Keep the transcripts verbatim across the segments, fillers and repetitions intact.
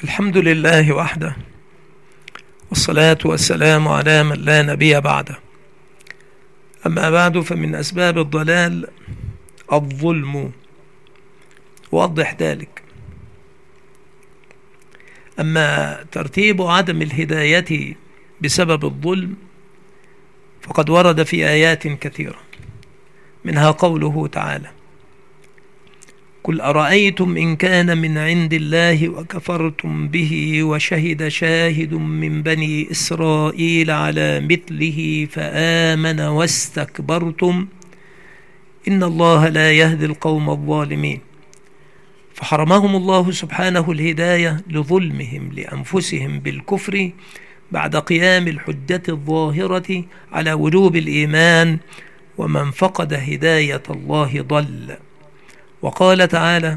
الحمد لله وحده، والصلاة والسلام على من لا نبي بعده. أما بعد، فمن أسباب الضلال الظلم، وضح ذلك. أما ترتيب عدم الهداية بسبب الظلم فقد ورد في آيات كثيرة، منها قوله تعالى: قل أرأيتم إن كان من عند الله وكفرتم به وشهد شاهد من بني إسرائيل على مثله فآمن واستكبرتم إن الله لا يهدي القوم الظالمين. فحرمهم الله سبحانه الهداية لظلمهم لأنفسهم بالكفر بعد قيام الحجة الظاهرة على وجوب الإيمان، ومن فقد هداية الله ضل. وقال تعالى: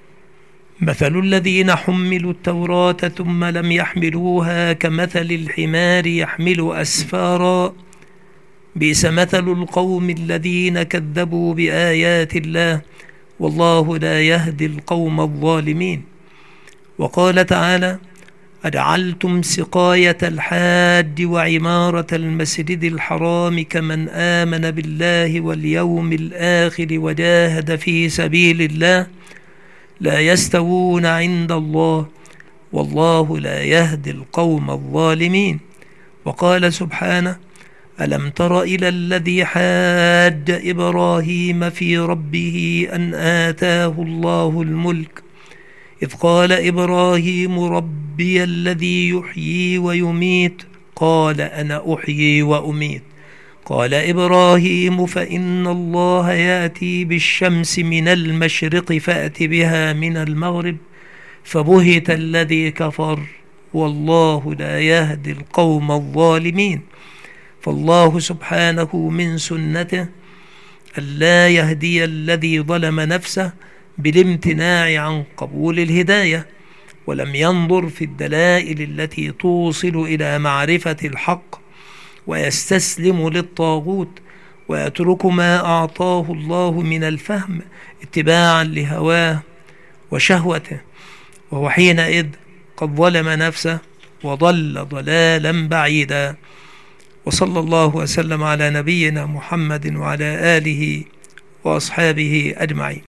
مثل الذين حملوا التوراة ثم لم يحملوها كمثل الحمار يحمل أسفارا بئس مثل القوم الذين كذبوا بآيات الله والله لا يهدي القوم الظالمين. وقال تعالى: أجعلتم سقاية الحاج وعمارة المسجد الحرام كمن آمن بالله واليوم الآخر وجاهد في سبيل الله لا يستوون عند الله والله لا يهدي القوم الظالمين. وقال سبحانه: ألم تر إلى الذي حاج إبراهيم في ربه أن آتاه الله الملك إذ قال إبراهيم ربي الذي يحيي ويميت قال أنا أحيي وأميت قال إبراهيم فإن الله يأتي بالشمس من المشرق فأت بها من المغرب فبهت الذي كفر والله لا يهدي القوم الظالمين. فالله سبحانه من سنته ألا يهدي الذي ظلم نفسه بالامتناع عن قبول الهداية، ولم ينظر في الدلائل التي توصل إلى معرفة الحق ويستسلم للطاغوت ويترك ما أعطاه الله من الفهم اتباعا لهواه وشهوته، وهو حينئذ قد ظلم نفسه وضل ضلالا بعيدا. وصلى الله وسلم على نبينا محمد وعلى آله وأصحابه أجمعين.